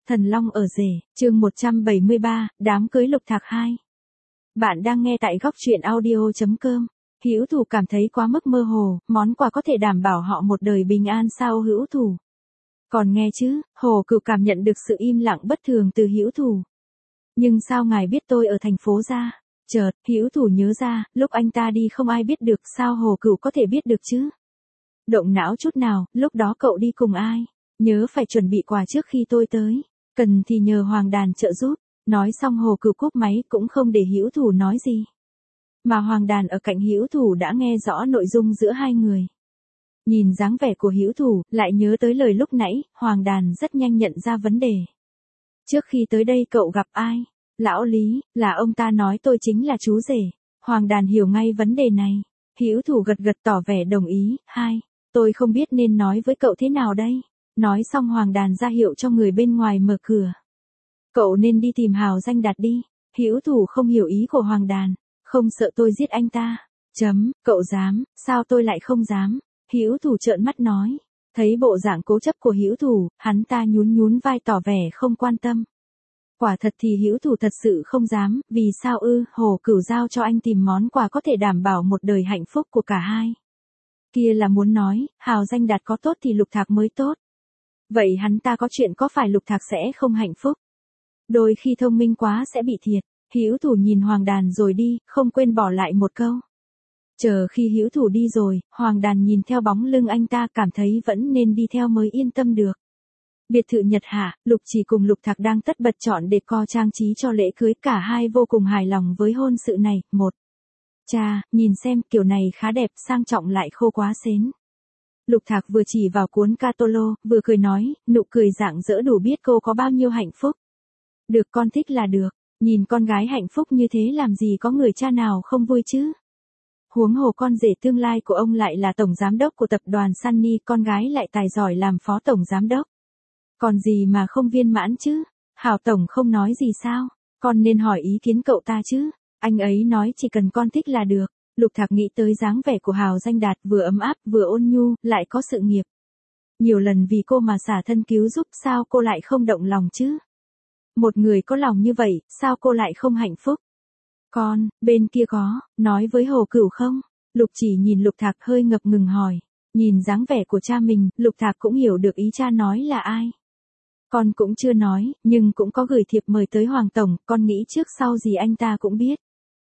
Thần Long ở rể, chương 173, đám cưới Lục Thạc 2. Bạn đang nghe tại góc truyện audio.com. Hữu Thủ cảm thấy quá mức mơ hồ, món quà có thể đảm bảo họ một đời bình an sao Hữu Thủ? Còn nghe chứ, Hồ Cửu cảm nhận được sự im lặng bất thường từ Hữu Thủ. Nhưng sao ngài biết tôi ở thành phố ra? Chợt, Hữu Thủ nhớ ra, lúc anh ta đi không ai biết được, sao Hồ Cửu có thể biết được chứ? Động não chút nào, lúc đó cậu đi cùng ai? Nhớ phải chuẩn bị quà trước khi tôi tới. Cần thì nhờ Hoàng Đàn trợ giúp. Nói xong Hồ Cửu cúp máy cũng không để Hữu Thủ nói gì. Mà Hoàng Đàn ở cạnh Hữu Thủ đã nghe rõ nội dung giữa hai người. Nhìn dáng vẻ của Hữu Thủ, lại nhớ tới lời lúc nãy, Hoàng Đàn rất nhanh nhận ra vấn đề. Trước khi tới đây cậu gặp ai? Lão Lý, là ông ta nói tôi chính là chú rể. Hoàng Đàn hiểu ngay vấn đề này. Hữu Thủ gật gật tỏ vẻ đồng ý. Tôi không biết nên nói với cậu thế nào đây. Nói xong Hoàng Đàn ra hiệu cho người bên ngoài mở cửa. Cậu nên đi tìm Hào Danh Đạt đi. Hữu Thủ không hiểu ý của Hoàng Đàn. Không sợ tôi giết anh ta. Cậu dám, sao tôi lại không dám? Hữu Thủ trợn mắt nói. Thấy bộ dạng cố chấp của Hữu Thủ, hắn ta nhún nhún vai tỏ vẻ không quan tâm. Quả thật thì Hữu Thủ thật sự không dám, vì sao ư? Hồ Cửu giao cho anh tìm món quà có thể đảm bảo một đời hạnh phúc của cả hai. Kia là muốn nói, Hào Danh Đạt có tốt thì Lục Thạc mới tốt. Vậy hắn ta có chuyện có phải Lục Thạc sẽ không hạnh phúc? Đôi khi thông minh quá sẽ bị thiệt. Hữu Thủ nhìn Hoàng Đàn rồi đi, không quên bỏ lại một câu. Chờ khi Hữu Thủ đi rồi, Hoàng Đàn nhìn theo bóng lưng anh ta cảm thấy vẫn nên đi theo mới yên tâm được. Biệt thự Nhật Hạ, Lục Chỉ cùng Lục Thạc đang tất bật chọn decor trang trí cho lễ cưới, cả hai vô cùng hài lòng với hôn sự này. Chà, nhìn xem, kiểu này khá đẹp, sang trọng lại khô quá xến. Lục Thạc vừa chỉ vào cuốn Catolo, vừa cười nói, nụ cười rạng rỡ đủ biết cô có bao nhiêu hạnh phúc. Được, con thích là được, nhìn con gái hạnh phúc như thế làm gì có người cha nào không vui chứ. Huống hồ con rể tương lai của ông lại là tổng giám đốc của tập đoàn Sunny, con gái lại tài giỏi làm phó tổng giám đốc. Còn gì mà không viên mãn chứ? Hào tổng không nói gì sao? Con nên hỏi ý kiến cậu ta chứ. Anh ấy nói chỉ cần con thích là được. Lục Thạc nghĩ tới dáng vẻ của Hào Danh Đạt, vừa ấm áp vừa ôn nhu, lại có sự nghiệp. Nhiều lần vì cô mà xả thân cứu giúp, sao cô lại không động lòng chứ? Một người có lòng như vậy, sao cô lại không hạnh phúc? Con, bên kia có, nói với Hồ Cửu không? Lục Chỉ nhìn Lục Thạc hơi ngập ngừng hỏi. Nhìn dáng vẻ của cha mình, Lục Thạc cũng hiểu được ý cha nói là ai. Con cũng chưa nói, nhưng cũng có gửi thiệp mời tới Hoàng Tổng, con nghĩ trước sau gì anh ta cũng biết.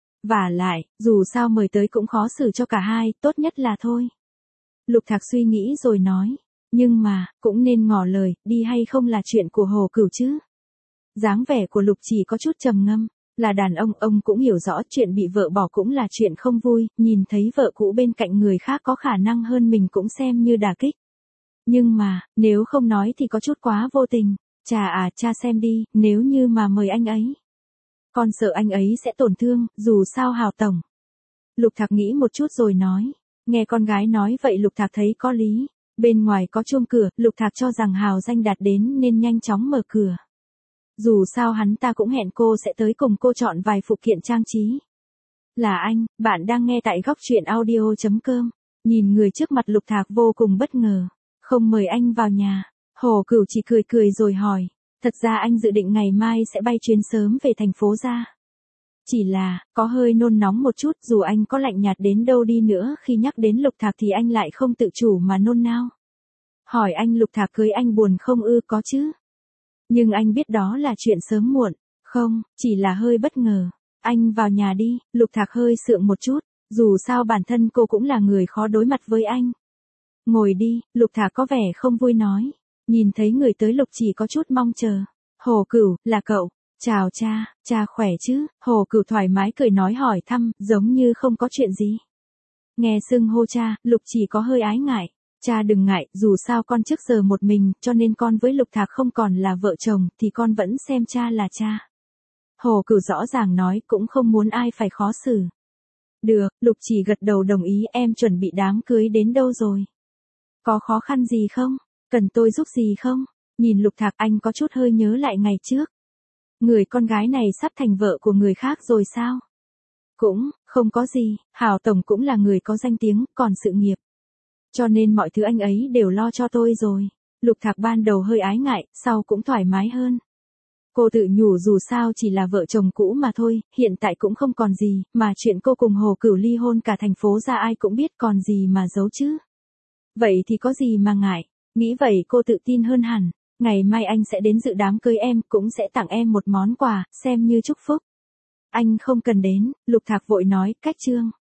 Vả lại, dù sao mời tới cũng khó xử cho cả hai, tốt nhất là thôi. Lục Thạc suy nghĩ rồi nói. Nhưng mà, cũng nên ngỏ lời, đi hay không là chuyện của Hồ Cửu chứ. Dáng vẻ của Lục Chỉ có chút trầm ngâm. Là đàn ông cũng hiểu rõ chuyện bị vợ bỏ cũng là chuyện không vui, nhìn thấy vợ cũ bên cạnh người khác có khả năng hơn mình cũng xem như đả kích. Nhưng mà, nếu không nói thì có chút quá vô tình. Cha xem đi, nếu như mà mời anh ấy. Con sợ anh ấy sẽ tổn thương, dù sao Hào tổng. Lục Thạc nghĩ một chút rồi nói. Nghe con gái nói vậy Lục Thạc thấy có lý. Bên ngoài có chuông cửa, Lục Thạc cho rằng Hào Danh Đạt đến nên nhanh chóng mở cửa. Dù sao hắn ta cũng hẹn cô sẽ tới cùng cô chọn vài phụ kiện trang trí. Là anh, bạn đang nghe tại góc truyện audio.com. Nhìn người trước mặt Lục Thạc vô cùng bất ngờ. Không mời anh vào nhà. Hồ Cửu chỉ cười cười rồi hỏi. Thật ra anh dự định ngày mai sẽ bay chuyến sớm về thành phố ra. Chỉ là, có hơi nôn nóng một chút, dù anh có lạnh nhạt đến đâu đi nữa, khi nhắc đến Lục Thạc thì anh lại không tự chủ mà nôn nao. Hỏi anh Lục Thạc cưới anh buồn không ư? Có chứ. Nhưng anh biết đó là chuyện sớm muộn. Không, chỉ là hơi bất ngờ. Anh vào nhà đi. Lục Thạc hơi sượng một chút. Dù sao bản thân cô cũng là người khó đối mặt với anh. Ngồi đi, Lục Thạc có vẻ không vui nói. Nhìn thấy người tới Lục Chỉ có chút mong chờ. Hồ Cửu, là cậu. Chào cha khỏe chứ? Hồ Cửu thoải mái cười nói hỏi thăm, giống như không có chuyện gì. Nghe xưng hô cha, Lục Chỉ có hơi ái ngại. Cha đừng ngại, dù sao con trước giờ một mình, cho nên con với Lục Thạc không còn là vợ chồng, thì con vẫn xem cha là cha. Hồ Cửu rõ ràng nói cũng không muốn ai phải khó xử. Được, Lục Chỉ gật đầu đồng ý. Em chuẩn bị đám cưới đến đâu rồi? Có khó khăn gì không? Cần tôi giúp gì không? Nhìn Lục Thạc anh có chút hơi nhớ lại ngày trước. Người con gái này sắp thành vợ của người khác rồi sao? Cũng, không có gì, Hào tổng cũng là người có danh tiếng, còn sự nghiệp. Cho nên mọi thứ anh ấy đều lo cho tôi rồi. Lục Thạc ban đầu hơi ái ngại, sau cũng thoải mái hơn. Cô tự nhủ dù sao chỉ là vợ chồng cũ mà thôi, hiện tại cũng không còn gì, mà chuyện cô cùng Hồ Cửu ly hôn cả thành phố ra ai cũng biết còn gì mà giấu chứ. Vậy thì có gì mà ngại, nghĩ vậy cô tự tin hơn hẳn, ngày mai anh sẽ đến dự đám cưới em, cũng sẽ tặng em một món quà, xem như chúc phúc. Anh không cần đến, Lục Thạc vội nói, cách Trương.